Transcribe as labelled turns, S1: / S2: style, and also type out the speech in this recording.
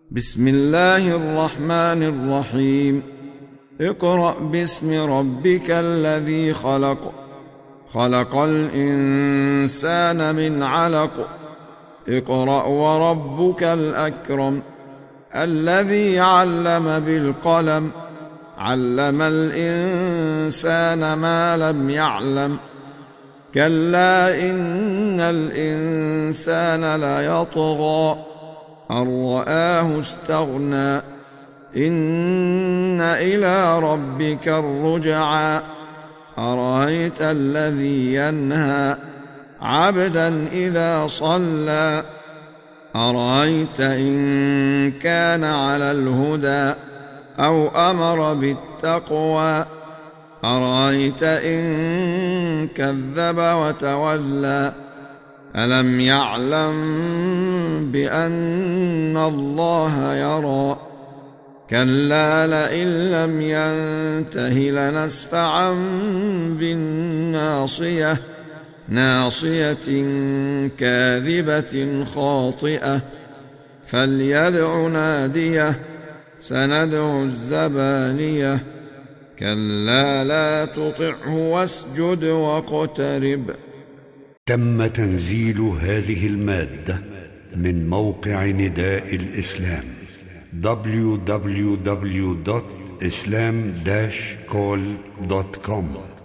S1: بسم الله الرحمن الرحيم. اقرأ باسم ربك الذي خلق. خلق الإنسان من علق. اقرأ وربك الأكرم الذي علم بالقلم علم الإنسان ما لم يعلم. كلا إن الإنسان ليطغى أن رآه استغنى إن إلى ربك الرجعى. أرأيت الذي ينهى عبدا إذا صلى. أرأيت إن كان على الهدى أو أمر بالتقوى. أرأيت إن كذب وتولى. ألم يعلم بأن الله يرى. كلا لئن لم ينته لنسفعا بالناصية ناصية كاذبة خاطئة فليدع ناديه سندع الزبانية. كلا لا تطعه واسجد واقترب.
S2: تم تنزيل هذه المادة من موقع نداء الإسلام www.islam-call.com